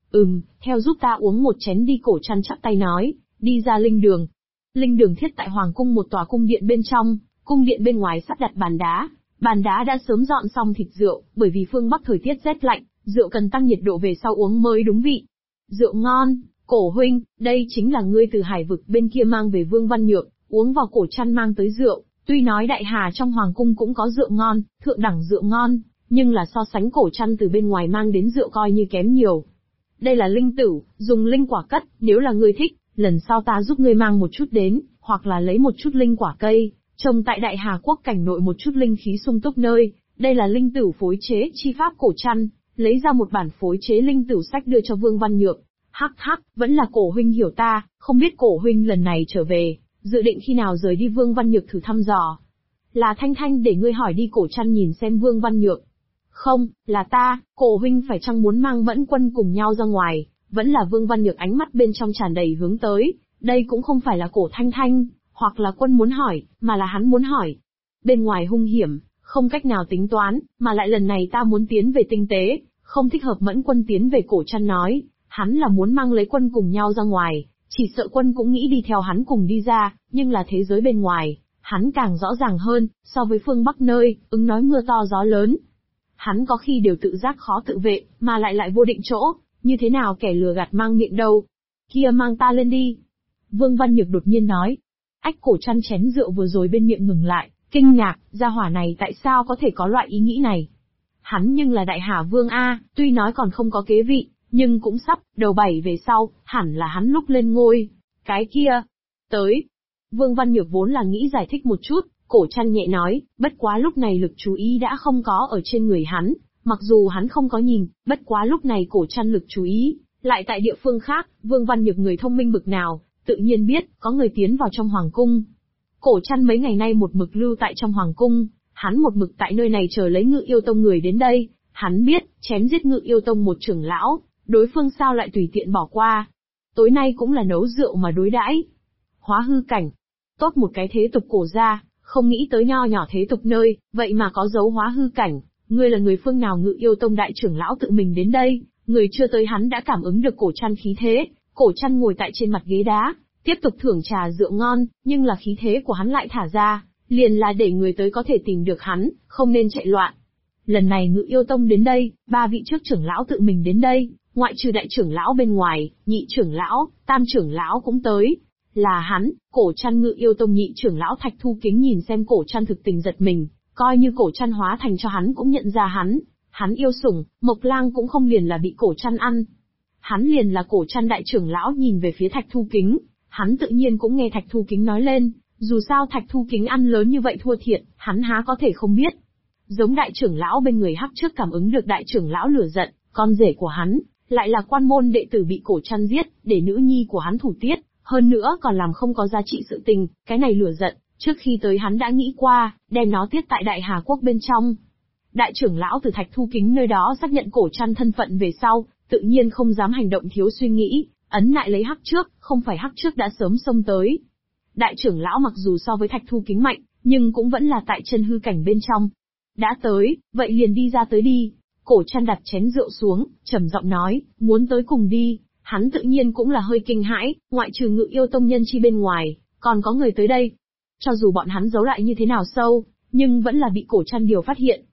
Theo giúp ta uống một chén đi. Cổ Trăn chắp tay nói, đi ra linh đường. Linh đường thiết tại hoàng cung một tòa cung điện bên trong, cung điện bên ngoài sắp đặt bàn đá đã sớm dọn xong thịt rượu, bởi vì phương Bắc thời tiết rét lạnh, rượu cần tăng nhiệt độ về sau uống mới đúng vị. Rượu ngon, Cổ huynh, đây chính là ngươi từ hải vực bên kia mang về Vương Văn Nhược, uống vào. Cổ Trăn mang tới rượu, tuy nói Đại Hà trong hoàng cung cũng có rượu ngon, thượng đẳng rượu ngon, nhưng là so sánh Cổ Trăn từ bên ngoài mang đến rượu coi như kém nhiều. Đây là linh tửu, dùng linh quả cất, nếu là ngươi thích, lần sau ta giúp ngươi mang một chút đến, hoặc là lấy một chút linh quả cây, trồng tại Đại Hà quốc cảnh nội một chút linh khí sung túc nơi. Đây là linh tửu phối chế chi pháp. Cổ Trăn lấy ra một bản phối chế linh tửu sách đưa cho Vương Văn Nhược. Hắc, vẫn là Cổ huynh hiểu ta, không biết Cổ huynh lần này trở về, dự định khi nào rời đi. Vương Văn Nhược thử thăm dò. Là Thanh Thanh để ngươi hỏi đi. Cổ Trăn nhìn xem Vương Văn Nhược. Không, là ta, Cổ huynh phải chăng muốn mang Mẫn Quân cùng nhau ra ngoài? Vẫn là Vương Văn Nhược ánh mắt bên trong tràn đầy hướng tới, đây cũng không phải là Cổ Thanh Thanh, hoặc là Quân muốn hỏi, mà là hắn muốn hỏi. Bên ngoài hung hiểm, không cách nào tính toán, mà lại lần này ta muốn tiến về tinh tế, không thích hợp Mẫn Quân tiến về. Cổ Trăn nói, hắn là muốn mang lấy Quân cùng nhau ra ngoài, chỉ sợ Quân cũng nghĩ đi theo hắn cùng đi ra, nhưng là thế giới bên ngoài, hắn càng rõ ràng hơn, so với phương Bắc nơi, ứng nói mưa to gió lớn. Hắn có khi đều tự giác khó tự vệ, mà lại vô định chỗ, như thế nào kẻ lừa gạt mang miệng đâu. Kia mang ta lên đi. Vương Văn Nhược đột nhiên nói. Ách. Cổ Trăn chén rượu vừa rồi bên miệng ngừng lại, kinh ngạc, gia hỏa này tại sao có thể có loại ý nghĩ này. Hắn nhưng là Đại Hà Vương A, tuy nói còn không có kế vị, nhưng cũng sắp, đầu 7 về sau, hẳn là hắn lúc lên ngôi. Cái kia, tới. Vương Văn Nhược vốn là nghĩ giải thích một chút, Cổ Trăn nhẹ nói, bất quá lúc này lực chú ý đã không có ở trên người hắn, mặc dù hắn không có nhìn, bất quá lúc này Cổ Trăn lực chú ý, lại tại địa phương khác. Vương Văn Nhược người thông minh bực nào, tự nhiên biết, có người tiến vào trong hoàng cung. Cổ Trăn mấy ngày nay một mực lưu tại trong hoàng cung, hắn một mực tại nơi này chờ lấy Ngự Yêu Tông người đến đây, hắn biết, chém giết Ngự Yêu Tông một trưởng lão, đối phương sao lại tùy tiện bỏ qua. Tối nay cũng là nấu rượu mà đối đãi. Hóa hư cảnh. Tốt một cái thế tục cổ gia, không nghĩ tới nho nhỏ thế tục nơi, vậy mà có dấu hóa hư cảnh. Ngươi là người phương nào? Ngự Yêu Tông đại trưởng lão tự mình đến đây, người chưa tới hắn đã cảm ứng được Cổ Trăn khí thế. Cổ Trăn ngồi tại trên mặt ghế đá, tiếp tục thưởng trà rượu ngon, nhưng là khí thế của hắn lại thả ra, liền là để người tới có thể tìm được hắn, không nên chạy loạn. Lần này Ngự Yêu Tông đến đây, 3 vị trước trưởng lão tự mình đến đây, ngoại trừ đại trưởng lão bên ngoài, nhị trưởng lão, tam trưởng lão cũng tới. Là hắn. Cổ Trăn. Ngự Yêu Tông nhị trưởng lão Thạch Thu Kính nhìn xem Cổ Trăn thực tình giật mình, coi như Cổ Trăn hóa thành cho hắn cũng nhận ra hắn. Hắn yêu sủng, Mộc Lang cũng không liền là bị Cổ Trăn ăn. Hắn liền là Cổ Trăn. Đại trưởng lão nhìn về phía Thạch Thu Kính, hắn tự nhiên cũng nghe Thạch Thu Kính nói lên, dù sao Thạch Thu Kính ăn lớn như vậy thua thiệt, hắn há có thể không biết. Giống đại trưởng lão bên người Hắc trước cảm ứng được đại trưởng lão lửa giận, con rể của hắn, lại là quan môn đệ tử bị Cổ Trăn giết, để nữ nhi của hắn thủ tiết, hơn nữa còn làm không có giá trị sự tình, cái này lửa giận, trước khi tới hắn đã nghĩ qua, đem nó tiết tại Đại Hà Quốc bên trong. Đại trưởng lão từ Thạch Thu Kính nơi đó xác nhận Cổ Trăn thân phận về sau, tự nhiên không dám hành động thiếu suy nghĩ, ấn lại lấy Hắc trước, không phải Hắc trước đã sớm xông tới. Đại trưởng lão mặc dù so với Thạch Thu Kính mạnh, nhưng cũng vẫn là tại chân hư cảnh bên trong. Đã tới, vậy liền đi ra tới đi. Cổ Trăn đặt chén rượu xuống, trầm giọng nói, muốn tới cùng đi. Hắn tự nhiên cũng là hơi kinh hãi, ngoại trừ Ngự Yêu Tông nhân chi bên ngoài, còn có người tới đây. Cho dù bọn hắn giấu lại như thế nào sâu, nhưng vẫn là bị Cổ Trăn điều phát hiện.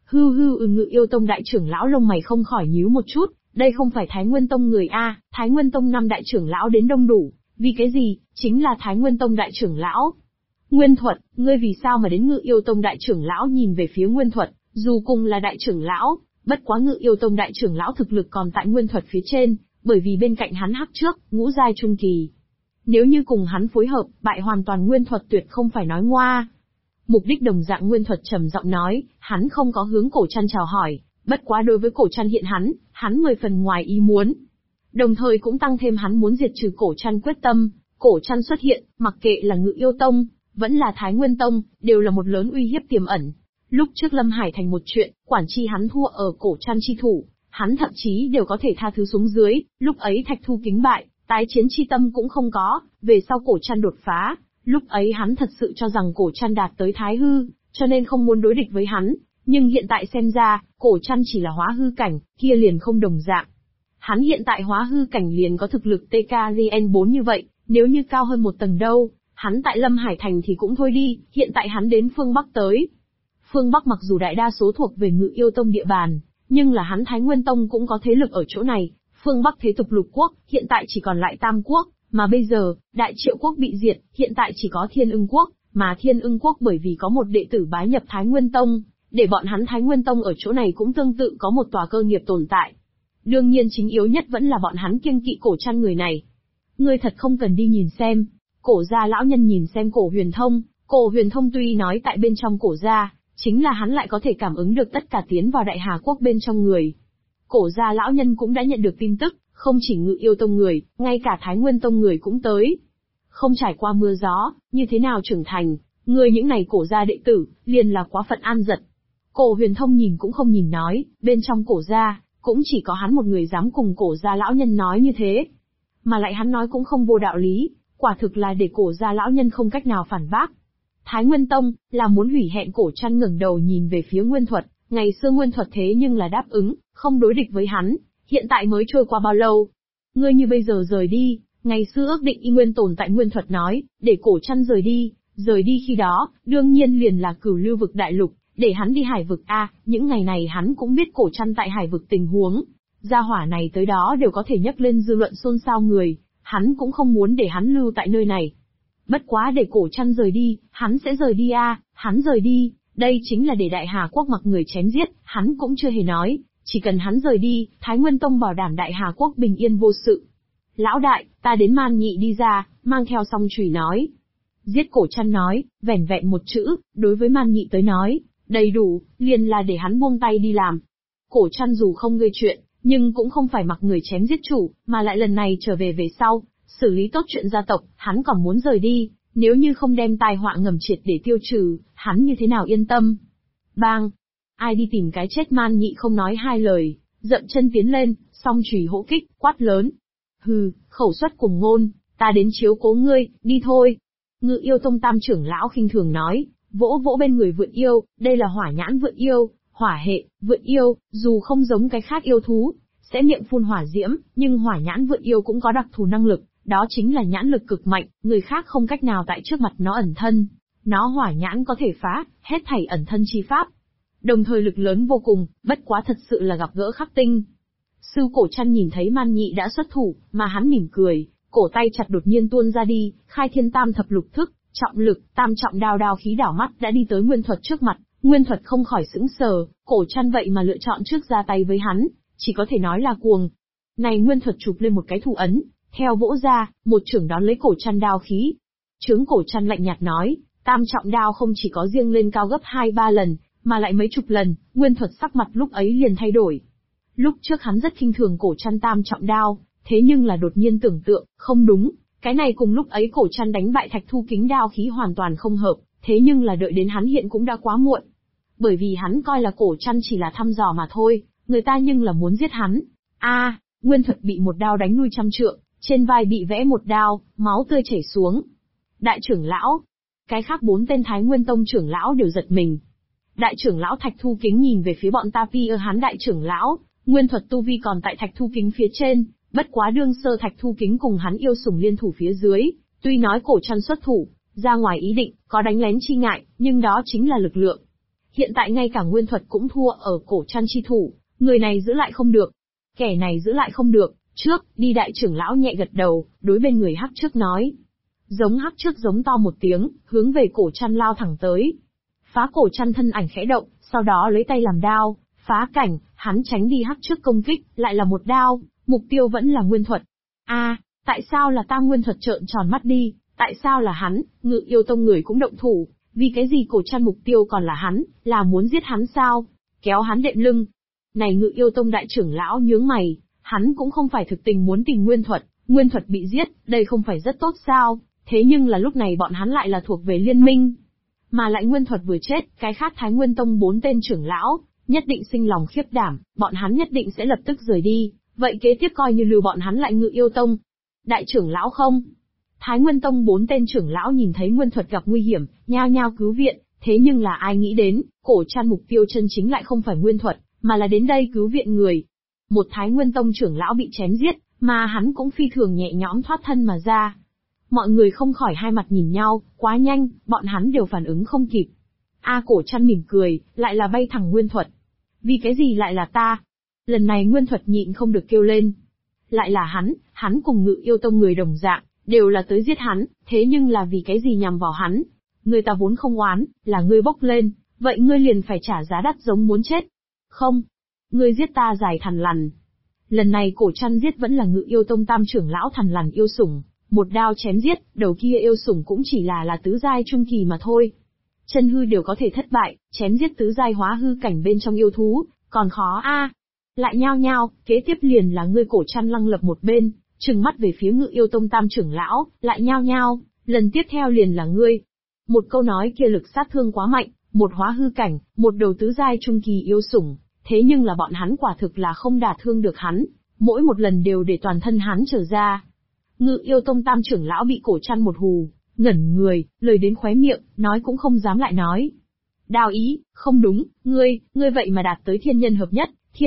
Ngự Yêu Tông đại trưởng lão lông mày không khỏi nhíu một chút, đây không phải Thái Nguyên Tông người a? Thái Nguyên Tông 5 đại trưởng lão đến đông đủ, vì cái gì? Chính là Thái Nguyên Tông đại trưởng lão. Nguyên Thuật, ngươi vì sao mà đến Ngự Yêu Tông? Đại trưởng lão nhìn về phía Nguyên Thuật, dù cùng là đại trưởng lão, bất quá Ngự Yêu Tông đại trưởng lão thực lực còn tại Nguyên Thuật phía trên, bởi vì bên cạnh hắn hắc trước, ngũ giai trung kỳ. Nếu như cùng hắn phối hợp, bại hoàn toàn Nguyên Thuật tuyệt không phải nói ngoa. Mục đích đồng dạng Nguyên Thuật trầm giọng nói, hắn không có hướng Cổ Trăn chào hỏi, bất quá đối với Cổ Trăn hiện hắn 10 phần ngoài ý muốn. Đồng thời cũng tăng thêm hắn muốn diệt trừ Cổ Trăn quyết tâm. Cổ Trăn xuất hiện, mặc kệ là Ngự Yêu Tông, vẫn là Thái Nguyên Tông, đều là một lớn uy hiếp tiềm ẩn. Lúc trước Lâm Hải Thành một chuyện, quản chi hắn thua ở Cổ Trăn chi thủ, hắn thậm chí đều có thể tha thứ xuống dưới, lúc ấy Thạch Thu Kính bại, tái chiến chi tâm cũng không có, về sau Cổ Trăn đột phá, lúc ấy hắn thật sự cho rằng Cổ Trăn đạt tới Thái Hư, cho nên không muốn đối địch với hắn, nhưng hiện tại xem ra, Cổ Trăn chỉ là hóa hư cảnh, kia liền không đồng dạng. Hắn hiện tại hóa hư cảnh liền có thực lực TKGN4 như vậy, nếu như cao hơn một tầng đâu, hắn tại Lâm Hải Thành thì cũng thôi đi, hiện tại hắn đến phương Bắc tới. Phương Bắc mặc dù đại đa số thuộc về Ngự Yêu Tông địa bàn, nhưng là hắn Thái Nguyên Tông cũng có thế lực ở chỗ này, phương Bắc thế tục lục quốc, hiện tại chỉ còn lại Tam Quốc, mà bây giờ, Đại Triệu Quốc bị diệt, hiện tại chỉ có Thiên Ưng Quốc, mà Thiên Ưng Quốc bởi vì có một đệ tử bái nhập Thái Nguyên Tông, để bọn hắn Thái Nguyên Tông ở chỗ này cũng tương tự có một tòa cơ nghiệp tồn tại. Đương nhiên chính yếu nhất vẫn là bọn hắn kiêng kỵ Cổ Trăn người này. Ngươi thật không cần đi nhìn xem. Cổ gia lão nhân nhìn xem Cổ Huyền Thông, Cổ Huyền Thông tuy nói tại bên trong Cổ gia, chính là hắn lại có thể cảm ứng được tất cả tiến vào Đại Hà Quốc bên trong người. Cổ gia lão nhân cũng đã nhận được tin tức, không chỉ Ngự Yêu Tông người, ngay cả Thái Nguyên Tông người cũng tới. Không trải qua mưa gió, như thế nào trưởng thành, người những này Cổ gia đệ tử, liền là quá phận an giật. Cổ Huyền Thông nhìn cũng không nhìn nói, bên trong Cổ gia, cũng chỉ có hắn một người dám cùng Cổ gia lão nhân nói như thế. Mà lại hắn nói cũng không vô đạo lý, quả thực là để Cổ gia lão nhân không cách nào phản bác. Thái Nguyên Tông, là muốn hủy hẹn. Cổ Trăn ngẩng đầu nhìn về phía Nguyên Thuật, ngày xưa Nguyên Thuật thế nhưng là đáp ứng, không đối địch với hắn, hiện tại mới trôi qua bao lâu. Ngươi như bây giờ rời đi, ngày xưa ước định y nguyên tồn tại. Nguyên Thuật nói, để Cổ Trăn rời đi khi đó, đương nhiên liền là Cửu Lưu vực đại lục, để hắn đi Hải vực a, những ngày này hắn cũng biết Cổ Trăn tại Hải vực tình huống. Gia hỏa này tới đó đều có thể nhấc lên dư luận xôn xao người, hắn cũng không muốn để hắn lưu tại nơi này. Bất quá để Cổ Trăn rời đi, hắn sẽ rời đi a, hắn rời đi, đây chính là để Đại Hà Quốc mặc người chém giết, hắn cũng chưa hề nói, chỉ cần hắn rời đi, Thái Nguyên Tông bảo đảm Đại Hà Quốc bình yên vô sự. Lão đại, ta đến. Man Nhị đi ra, mang theo song chùy nói. Giết. Cổ Trăn nói, vẻn vẹn một chữ, đối với Man Nhị tới nói, đầy đủ, liền là để hắn buông tay đi làm. Cổ Trăn dù không gây chuyện, nhưng cũng không phải mặc người chém giết chủ, mà lại lần này trở về sau, xử lý tốt chuyện gia tộc, hắn còn muốn rời đi, nếu như không đem tai họa ngầm triệt để tiêu trừ, hắn như thế nào yên tâm. Bang! Ai đi tìm cái chết? Man Nhị không nói hai lời, dậm chân tiến lên, song chùy hỗ kích, quát lớn. Hừ, khẩu suất cùng ngôn, ta đến chiếu cố ngươi, đi thôi. Ngự Yêu Tông tam trưởng lão khinh thường nói, vỗ vỗ bên người vượn yêu, đây là hỏa nhãn vượn yêu, hỏa hệ, vượn yêu, dù không giống cái khác yêu thú, sẽ miệng phun hỏa diễm, nhưng hỏa nhãn vượn yêu cũng có đặc thù năng lực, đó chính là nhãn lực cực mạnh, người khác không cách nào tại trước mặt nó ẩn thân. Nó hỏa nhãn có thể phá, hết thảy ẩn thân chi pháp. Đồng thời lực lớn vô cùng, bất quá thật sự là gặp gỡ khắc tinh. Sư Cổ Trăn nhìn thấy Man Nhị đã xuất thủ, mà hắn mỉm cười, cổ tay chặt đột nhiên tuôn ra đi, khai thiên tam thập lục thức, trọng lực, tam trọng đao khí đảo mắt đã đi tới Nguyên Thuật trước mặt. Nguyên Thuật không khỏi sững sờ, Cổ Trăn vậy mà lựa chọn trước ra tay với hắn, chỉ có thể nói là cuồng. Này Nguyên Thuật chụp lên một cái thủ ấn, theo vỗ ra, một chưởng đón lấy Cổ Trăn đao khí. Trướng. Cổ Trăn lạnh nhạt nói, tam trọng đao không chỉ có riêng lên cao gấp 2-3 lần, mà lại mấy chục lần. Nguyên Thuật sắc mặt lúc ấy liền thay đổi. Lúc trước hắn rất khinh thường Cổ Trăn tam trọng đao, thế nhưng là đột nhiên tưởng tượng, không đúng, cái này cùng lúc ấy Cổ Trăn đánh bại Thạch Thu Kính đao khí hoàn toàn không hợp, thế nhưng là đợi đến hắn hiện cũng đã quá muộn. Bởi vì hắn coi là Cổ Trăn chỉ là thăm dò mà thôi, người ta nhưng là muốn giết hắn. Nguyên Thuật bị một đao đánh lui 100 trượng, trên vai bị vẽ một đao, máu tươi chảy xuống. Đại trưởng lão, cái khác 4 tên Thái Nguyên Tông trưởng lão đều giật mình. Đại trưởng lão Thạch Thu Kính nhìn về phía bọn ta hắn đại trưởng lão, Nguyên Thuật tu vi còn tại Thạch Thu Kính phía trên, bất quá đương sơ Thạch Thu Kính cùng hắn yêu sủng liên thủ phía dưới, tuy nói Cổ Trăn xuất thủ, ra ngoài ý định, có đánh lén chi ngại, nhưng đó chính là lực lượng. Hiện tại ngay cả Nguyên Thuật cũng thua ở Cổ Trăn chi thủ, người này giữ lại không được. Kẻ này giữ lại không được, trước, đi. Đại trưởng lão nhẹ gật đầu, đối bên người hắc trước nói. Giống hắc trước giống to một tiếng, hướng về cổ chăn lao thẳng tới. Phá cổ chăn thân ảnh khẽ động, sau đó lấy tay làm đao, phá cảnh, hắn tránh đi hắc trước công kích, lại là một đao, mục tiêu vẫn là Nguyên Thuật. Tại sao là ta? Nguyên Thuật trợn tròn mắt đi, tại sao là hắn? Ngự yêu tông người cũng động thủ, vì cái gì cổ chăn mục tiêu còn là hắn, là muốn giết hắn sao? Kéo hắn đệm lưng. Này Ngự yêu tông đại trưởng lão nhướng mày, hắn cũng không phải thực tình muốn tìm Nguyên Thuật bị giết, đây không phải rất tốt sao? Thế nhưng là lúc này bọn hắn lại là thuộc về liên minh. Mà lại Nguyên Thuật vừa chết, cái khác Thái Nguyên Tông 4 tên trưởng lão, nhất định sinh lòng khiếp đảm, bọn hắn nhất định sẽ lập tức rời đi, vậy kế tiếp coi như lưu bọn hắn lại Ngự yêu tông. Đại trưởng lão không? Thái Nguyên Tông 4 tên trưởng lão nhìn thấy Nguyên Thuật gặp nguy hiểm, nhao nhao cứu viện, thế nhưng là ai nghĩ đến, cổ chăn mục tiêu chân chính lại không phải Nguyên Thuật, mà là đến đây cứu viện người. Một Thái Nguyên Tông trưởng lão bị chém giết, mà hắn cũng phi thường nhẹ nhõm thoát thân mà ra. Mọi người không khỏi hai mặt nhìn nhau, quá nhanh, bọn hắn đều phản ứng không kịp. Cổ chăn mỉm cười, lại là bay thẳng Nguyên Thuật. Vì cái gì lại là ta? Lần này Nguyên Thuật nhịn không được kêu lên. Lại là hắn cùng Ngự yêu tông người đồng dạng, đều là tới giết hắn, thế nhưng là vì cái gì nhằm vào hắn? Người ta vốn không oán, là ngươi bốc lên, vậy ngươi liền phải trả giá đắt giống muốn chết. Không, ngươi giết ta giải Thằn Lằn. Lần này cổ chăn giết vẫn là Ngự yêu tông tam trưởng lão Thằn Lằn yêu sủng, một đao chém giết, đầu kia yêu sủng cũng chỉ là tứ giai trung kỳ mà thôi. Chân hư đều có thể thất bại, chém giết tứ giai hóa hư cảnh bên trong yêu thú, còn khó Lại nhao nhao, kế tiếp liền là ngươi cổ chăn lăng lập một bên, trừng mắt về phía Ngự yêu tông tam trưởng lão, lại nhao nhao, lần tiếp theo liền là ngươi. Một câu nói kia lực sát thương quá mạnh, một hóa hư cảnh, một đầu tứ giai trung kỳ yêu sủng, thế nhưng là bọn hắn quả thực là không đả thương được hắn, mỗi một lần đều để toàn thân hắn trở ra. Ngự yêu tông tam trưởng lão bị cổ chăn một hù, ngẩn người, lời đến khóe miệng, nói cũng không dám lại nói. Đao ý, không đúng, ngươi vậy mà đạt tới thiên nhân hợp nhất.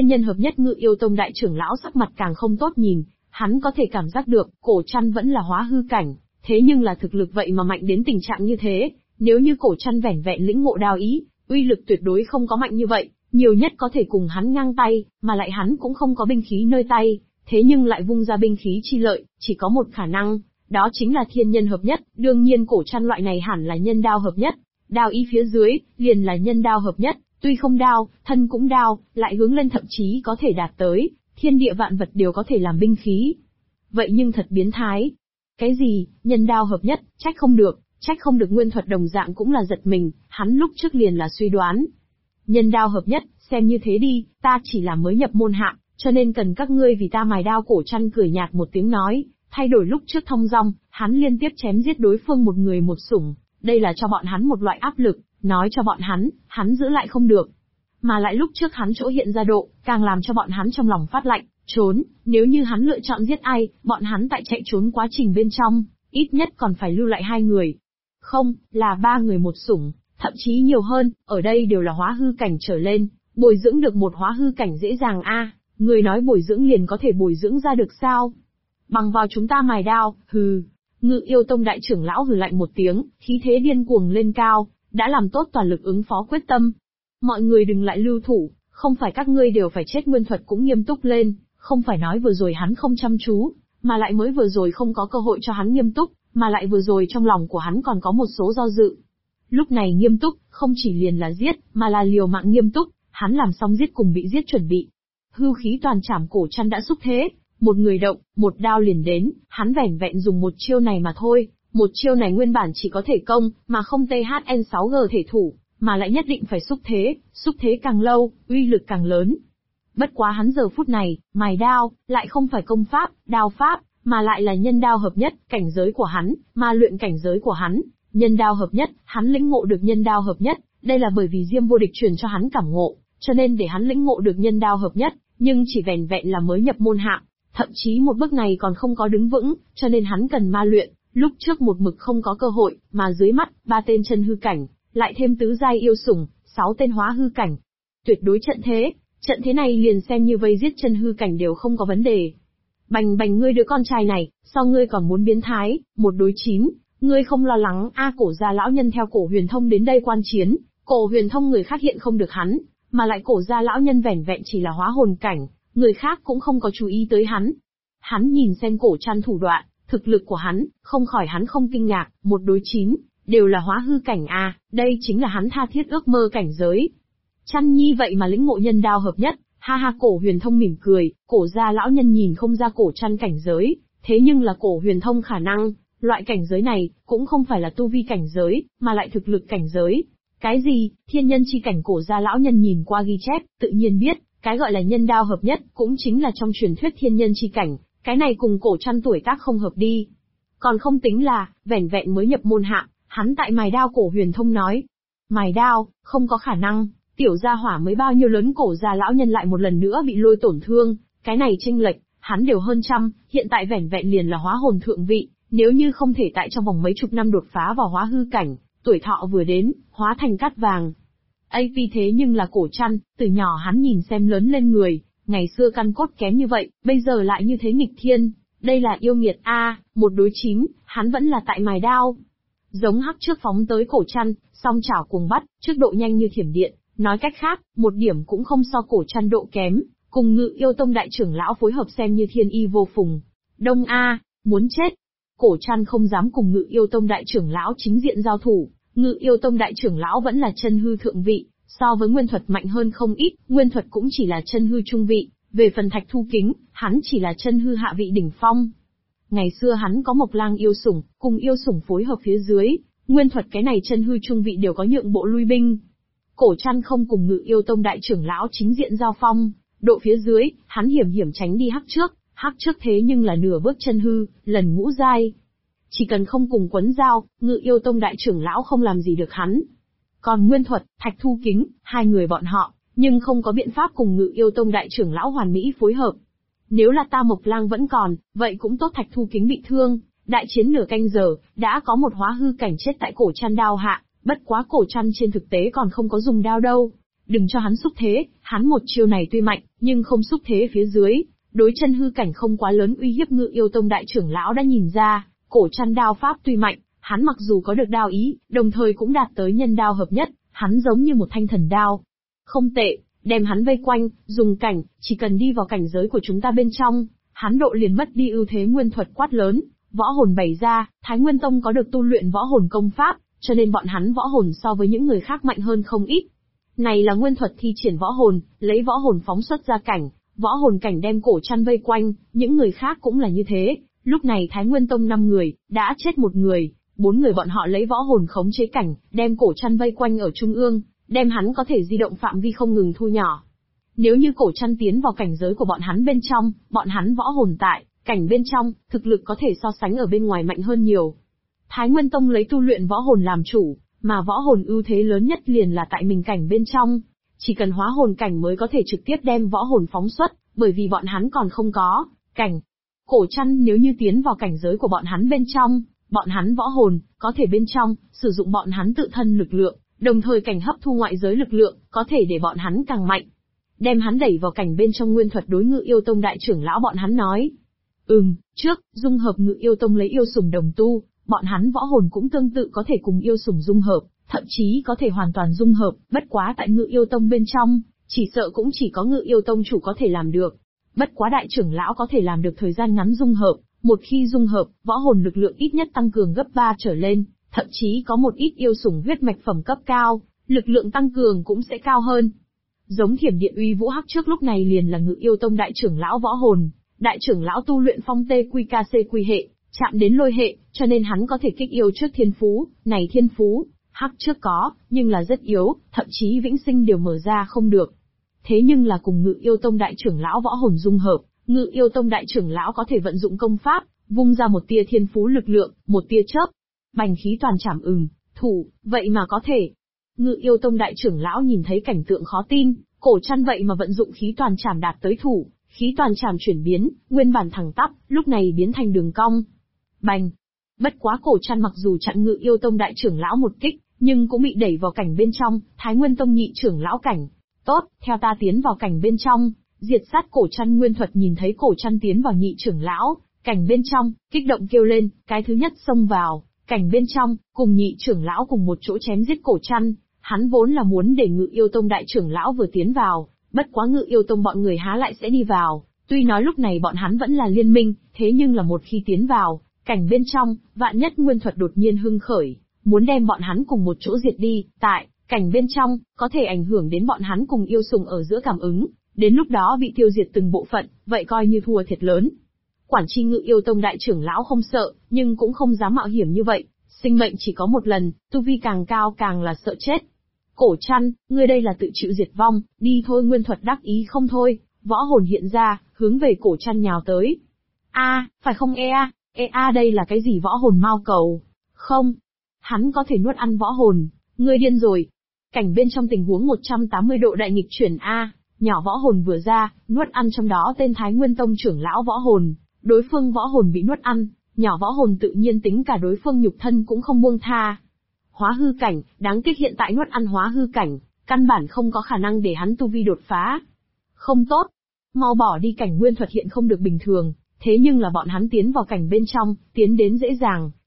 Ngự yêu tông đại trưởng lão sắc mặt càng không tốt nhìn, hắn có thể cảm giác được, cổ chăn vẫn là hóa hư cảnh, thế nhưng là thực lực vậy mà mạnh đến tình trạng như thế, nếu như cổ chăn vẻn vẹn lĩnh ngộ đao ý, uy lực tuyệt đối không có mạnh như vậy, nhiều nhất có thể cùng hắn ngang tay, mà lại hắn cũng không có binh khí nơi tay, thế nhưng lại vung ra binh khí chi lợi, chỉ có một khả năng, đó chính là thiên nhân hợp nhất, đương nhiên cổ chăn loại này hẳn là nhân đao hợp nhất, đao ý phía dưới, liền là nhân đao hợp nhất. Tuy không đao, thân cũng đao, lại hướng lên thậm chí có thể đạt tới, thiên địa vạn vật đều có thể làm binh khí. Vậy nhưng thật biến thái. Cái gì, nhân đao hợp nhất, trách không được Nguyên Thuật đồng dạng cũng là giật mình, hắn lúc trước liền là suy đoán. Nhân đao hợp nhất, xem như thế đi, ta chỉ là mới nhập môn hạ, cho nên cần các ngươi vì ta mài đao. Cổ chăn cười nhạt một tiếng nói, thay đổi lúc trước thông dong, hắn liên tiếp chém giết đối phương một người một sủng, đây là cho bọn hắn một loại áp lực. Nói cho bọn hắn giữ lại không được. Mà lại lúc trước hắn chỗ hiện ra độ, càng làm cho bọn hắn trong lòng phát lạnh, trốn, nếu như hắn lựa chọn giết ai, bọn hắn tại chạy trốn quá trình bên trong, ít nhất còn phải lưu lại 2 người. Không, là 3 người một sủng, thậm chí nhiều hơn, ở đây đều là hóa hư cảnh trở lên, bồi dưỡng được một hóa hư cảnh dễ dàng người nói bồi dưỡng liền có thể bồi dưỡng ra được sao? Bằng vào chúng ta mài đao, hừ. Ngự yêu tông đại trưởng lão hừ lạnh một tiếng, khí thế điên cuồng lên cao. Đã làm tốt toàn lực ứng phó quyết tâm. Mọi người đừng lại lưu thủ, không phải các ngươi đều phải chết. Nguyên Thuật cũng nghiêm túc lên, không phải nói vừa rồi hắn không chăm chú, mà lại mới vừa rồi không có cơ hội cho hắn nghiêm túc, mà lại vừa rồi trong lòng của hắn còn có một số do dự. Lúc này nghiêm túc, không chỉ liền là giết, mà là liều mạng nghiêm túc, hắn làm xong giết cùng bị giết chuẩn bị. Hưu khí toàn trảm cổ chăn đã xúc thế, một người động, một đao liền đến, hắn vẻn vẹn dùng một chiêu này mà thôi. Một chiêu này nguyên bản chỉ có thể công, mà không THN6G thể thủ, mà lại nhất định phải xúc thế càng lâu, uy lực càng lớn. Bất quá hắn giờ phút này, mài đao, lại không phải công pháp, đao pháp, mà lại là nhân đao hợp nhất, cảnh giới của hắn, mà luyện cảnh giới của hắn, nhân đao hợp nhất, hắn lĩnh ngộ được nhân đao hợp nhất, đây là bởi vì Diêm Vô Địch truyền cho hắn cảm ngộ, cho nên để hắn lĩnh ngộ được nhân đao hợp nhất, nhưng chỉ vẻn vẹn là mới nhập môn hạng, thậm chí một bước này còn không có đứng vững, cho nên hắn cần ma luyện. Lúc trước một mực không có cơ hội, mà dưới mắt, 3 tên chân hư cảnh, lại thêm tứ giai yêu sủng, 6 tên hóa hư cảnh. Tuyệt đối trận thế này liền xem như vây giết chân hư cảnh đều không có vấn đề. Bành bành, ngươi đứa con trai này, sao ngươi còn muốn biến thái, 1 đối 9, ngươi không lo lắng Cổ gia lão nhân theo Cổ Huyền Thông đến đây quan chiến, Cổ Huyền Thông người khác hiện không được hắn, mà lại Cổ gia lão nhân vẻn vẹn chỉ là hóa hồn cảnh, người khác cũng không có chú ý tới hắn. Hắn nhìn xem cổ chăn thủ đoạn, Thực lực của hắn, không khỏi hắn không kinh ngạc, 1-9, đều là hóa hư cảnh a, đây chính là hắn tha thiết ước mơ cảnh giới. Chăn nhi vậy mà lĩnh ngộ nhân đao hợp nhất, ha ha. Cổ Huyền Thông mỉm cười, Cổ gia lão nhân nhìn không ra Cổ Chăn cảnh giới, thế nhưng là Cổ Huyền Thông khả năng, loại cảnh giới này, cũng không phải là tu vi cảnh giới, mà lại thực lực cảnh giới. Cái gì, thiên nhân chi cảnh? Cổ gia lão nhân nhìn qua ghi chép, tự nhiên biết, cái gọi là nhân đao hợp nhất, cũng chính là trong truyền thuyết thiên nhân chi cảnh, cái này cùng Cổ Chăn tuổi tác không hợp đi. Còn không tính là, vẻn vẹn mới nhập môn hạ, hắn tại mài đao. Cổ Huyền Thông nói, mài đao, không có khả năng, tiểu gia hỏa mới bao nhiêu lớn? Cổ gia lão nhân lại một lần nữa bị lôi tổn thương, cái này chênh lệch, hắn đều hơn trăm, hiện tại vẻn vẹn liền là hóa hồn thượng vị, nếu như không thể tại trong vòng mấy chục năm đột phá vào hóa hư cảnh, tuổi thọ vừa đến, hóa thành cát vàng. Vì thế nhưng là Cổ Chăn, từ nhỏ hắn nhìn xem lớn lên người, ngày xưa căn cốt kém như vậy, bây giờ lại như thế nghịch thiên, đây là yêu nghiệt a. 1-9, hắn vẫn là tại mài đao. Giống hắc trước phóng tới Cổ Chăn, song chảo cùng bắt, trước độ nhanh như thiểm điện, nói cách khác, một điểm cũng không so Cổ Chăn độ kém, cùng Ngự Yêu Tông đại trưởng lão phối hợp xem như thiên y vô phùng. Đông a, muốn chết. Cổ Chăn không dám cùng Ngự Yêu Tông đại trưởng lão chính diện giao thủ, Ngự Yêu Tông đại trưởng lão vẫn là chân hư thượng vị, so với Nguyên Thuật mạnh hơn không ít, Nguyên Thuật cũng chỉ là chân hư trung vị, về phần Thạch Thu Kính, hắn chỉ là chân hư hạ vị đỉnh phong. Ngày xưa hắn có Mộc Lang yêu sủng, cùng yêu sủng phối hợp phía dưới, Nguyên Thuật cái này chân hư trung vị đều có nhượng bộ lui binh. Cổ Chăn không cùng Ngự Yêu Tông đại trưởng lão chính diện giao phong, độ phía dưới, hắn hiểm hiểm tránh đi hắc trước thế nhưng là nửa bước chân hư, lần ngũ giai. Chỉ cần không cùng quấn giao, Ngự Yêu Tông đại trưởng lão không làm gì được hắn. Còn Nguyên Thuật, Thạch Thu Kính, hai người bọn họ, nhưng không có biện pháp cùng Ngự Yêu Tông đại trưởng lão hoàn mỹ phối hợp. Nếu là ta Mộc Lang vẫn còn, vậy cũng tốt. Thạch Thu Kính bị thương, đại chiến nửa canh giờ, đã có một hóa hư cảnh chết tại Cổ Chăn đao hạ, bất quá Cổ Chăn trên thực tế còn không có dùng đao đâu. Đừng cho hắn xúc thế, hắn một chiêu này tuy mạnh, nhưng không xúc thế phía dưới, đối chân hư cảnh không quá lớn uy hiếp. Ngự Yêu Tông đại trưởng lão đã nhìn ra, Cổ Chăn đao pháp tuy mạnh, hắn mặc dù có được đao ý, đồng thời cũng đạt tới nhân đao hợp nhất, hắn giống như một thanh thần đao. Không tệ, đem hắn vây quanh, dùng cảnh, chỉ cần đi vào cảnh giới của chúng ta bên trong, hắn độ liền mất đi ưu thế. Nguyên Thuật quát lớn, võ hồn bày ra, Thái Nguyên Tông có được tu luyện võ hồn công pháp, cho nên bọn hắn võ hồn so với những người khác mạnh hơn không ít. Này là Nguyên Thuật thi triển võ hồn, lấy võ hồn phóng xuất ra cảnh, võ hồn cảnh đem Cổ Chăn vây quanh, những người khác cũng là như thế. Lúc này Thái Nguyên Tông 5 người, đã chết một người, 4 người bọn họ lấy võ hồn khống chế cảnh, đem Cổ Chăn vây quanh ở trung ương, đem hắn có thể di động phạm vi không ngừng thu nhỏ. Nếu như Cổ Chăn tiến vào cảnh giới của bọn hắn bên trong, bọn hắn võ hồn tại cảnh bên trong, thực lực có thể so sánh ở bên ngoài mạnh hơn nhiều. Thái Nguyên Tông lấy tu luyện võ hồn làm chủ, mà võ hồn ưu thế lớn nhất liền là tại mình cảnh bên trong. Chỉ cần hóa hồn cảnh mới có thể trực tiếp đem võ hồn phóng xuất, bởi vì bọn hắn còn không có cảnh. Cổ Chăn nếu như tiến vào cảnh giới của bọn hắn bên trong, bọn hắn võ hồn, có thể bên trong, sử dụng bọn hắn tự thân lực lượng, đồng thời cảnh hấp thu ngoại giới lực lượng, có thể để bọn hắn càng mạnh. Đem hắn đẩy vào cảnh bên trong. Nguyên Thuật đối Ngự Yêu Tông đại trưởng lão bọn hắn nói. Trước, dung hợp Ngự Yêu Tông lấy yêu sủng đồng tu, bọn hắn võ hồn cũng tương tự có thể cùng yêu sủng dung hợp, thậm chí có thể hoàn toàn dung hợp, bất quá tại Ngự Yêu Tông bên trong, chỉ sợ cũng chỉ có Ngự Yêu Tông chủ có thể làm được. Bất quá đại trưởng lão có thể làm được thời gian ngắn dung hợp, một khi dung hợp, võ hồn lực lượng ít nhất tăng cường gấp 3 trở lên, thậm chí có một ít yêu sủng huyết mạch phẩm cấp cao, lực lượng tăng cường cũng sẽ cao hơn. Giống Thiểm Điện Uy Vũ hắc trước lúc này liền là Ngự Yêu Tông đại trưởng lão võ hồn, đại trưởng lão tu luyện phong tê quy KC quy hệ, chạm đến lôi hệ, cho nên hắn có thể kích yêu trước thiên phú, này thiên phú, hắc trước có, nhưng là rất yếu, thậm chí vĩnh sinh đều mở ra không được. Thế nhưng là cùng Ngự Yêu Tông đại trưởng lão võ hồn dung hợp, Ngự Yêu Tông đại trưởng lão có thể vận dụng công pháp, vung ra một tia thiên phú lực lượng, một tia chớp, bành khí toàn chảm thủ, vậy mà có thể. Ngự Yêu Tông đại trưởng lão nhìn thấy cảnh tượng khó tin, Cổ Chăn vậy mà vận dụng khí toàn chảm đạt tới thủ, khí toàn chảm chuyển biến, nguyên bản thẳng tắp, lúc này biến thành đường cong. Bành! Bất quá Cổ Chăn mặc dù chặn Ngự Yêu Tông đại trưởng lão một kích, nhưng cũng bị đẩy vào cảnh bên trong, Thái Nguyên Tông nhị trưởng lão cảnh. Tốt, theo ta tiến vào cảnh bên trong, diệt sát Cổ Chăn. Nguyên Thuật nhìn thấy Cổ Chăn tiến vào nhị trưởng lão cảnh bên trong, kích động kêu lên, cái thứ nhất xông vào cảnh bên trong, cùng nhị trưởng lão cùng một chỗ chém giết Cổ Chăn. Hắn vốn là muốn để Ngự Yêu Tông đại trưởng lão vừa tiến vào, bất quá Ngự Yêu Tông bọn người há lại sẽ đi vào, tuy nói lúc này bọn hắn vẫn là liên minh, thế nhưng là một khi tiến vào Cảnh bên trong, Vạn Nhất Nguyên Thuật đột nhiên hưng khởi, muốn đem bọn hắn cùng một chỗ diệt đi, tại cảnh bên trong, có thể ảnh hưởng đến bọn hắn cùng yêu sùng ở giữa cảm ứng, đến lúc đó bị tiêu diệt từng bộ phận, vậy coi như thua thiệt lớn. Quản Chi Ngự Yêu Tông đại trưởng lão không sợ, nhưng cũng không dám mạo hiểm như vậy, sinh mệnh chỉ có một lần, tu vi càng cao càng là sợ chết. Cổ Trăn, ngươi đây là tự chịu diệt vong, đi thôi. Nguyên Thuật đắc ý không thôi, võ hồn hiện ra, hướng về Cổ Trăn nhào tới. Phải không đây là cái gì võ hồn mao cầu? Không, hắn có thể nuốt ăn võ hồn, ngươi điên rồi. Cảnh bên trong tình huống 180 độ đại nghịch chuyển nhỏ võ hồn vừa ra, nuốt ăn trong đó tên Thái Nguyên Tông trưởng lão võ hồn, đối phương võ hồn bị nuốt ăn, nhỏ võ hồn tự nhiên tính cả đối phương nhục thân cũng không buông tha. Hóa hư cảnh, đáng tiếc hiện tại nuốt ăn hóa hư cảnh, căn bản không có khả năng để hắn tu vi đột phá. Không tốt, mau bỏ đi. Cảnh Nguyên Thuật hiện không được bình thường, thế nhưng là bọn hắn tiến vào cảnh bên trong, tiến đến dễ dàng,